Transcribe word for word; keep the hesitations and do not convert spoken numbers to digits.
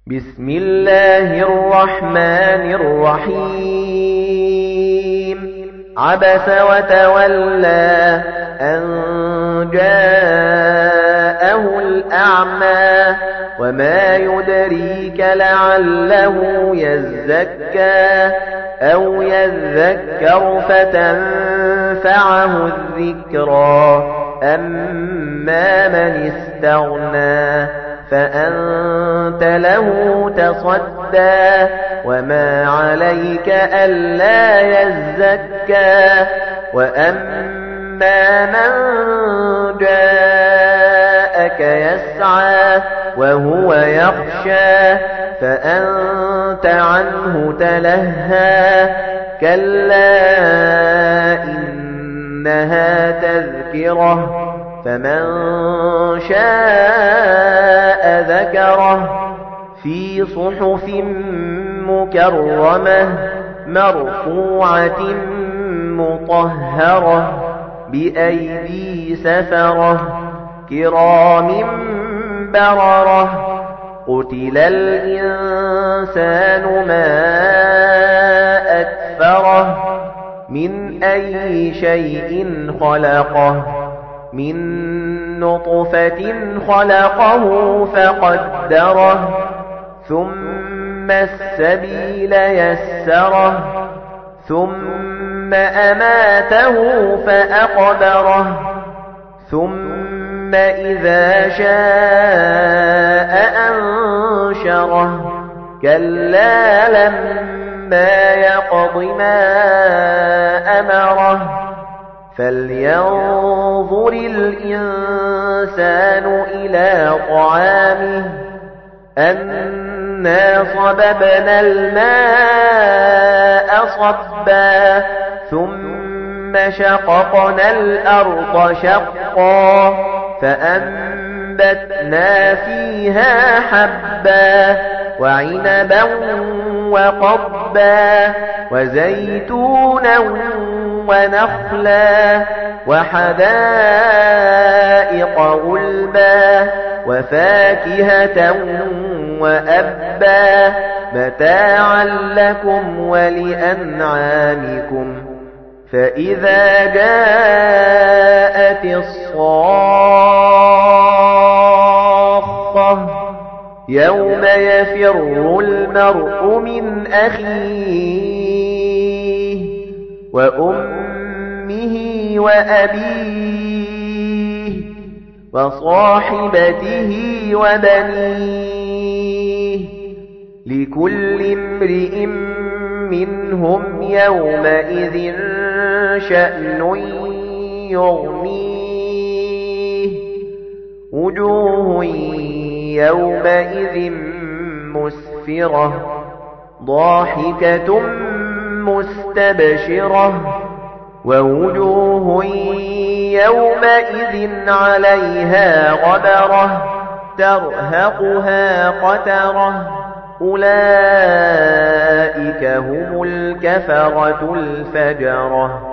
بسم الله الرحمن الرحيم عبس وتولى أن جاءه الأعمى وما يدريك لعله يزكى أو يذكر فتنفعه الذكرى أما من استغنى فأنت له تصدى وما عليك ألا يزكى وأما من جاءك يسعى وهو يخشى فأنت عنه تلهى كلا إنها تذكرة فمن شاء ذكره في صحف مكرمة مرفوعة مطهرة بأيدي سفرة كرام بررة قتل الإنسان ما أكفره من أي شيء خلقه من نطفة خلقه فقدره ثم السبيل يسره ثم أماته فأقبره ثم إذا شاء أنشره كلا لما يقض ما أمره فلينظر الإنسان إلى طعامه أنا صببنا الماء صبا ثم شققنا الأرض شقا فأنبتنا فيها حبا وعنبا وقضبا وزيتونا ونخلا وحدائق غلبا وفاكهة وأبا متاعا لكم ولأنعامكم فإذا جاءت الصاخة يوم يفر المرء من أخيه وأمه وأبيه وصاحبته وبنيه لكل امرئ منهم يومئذ شأن يغنيه وجوه يومئذ مسفرة ضاحكة مستبشرة ووجوه يومئذ عليها غبرة ترهقها قترة أولئك هم الكفرة الفجرة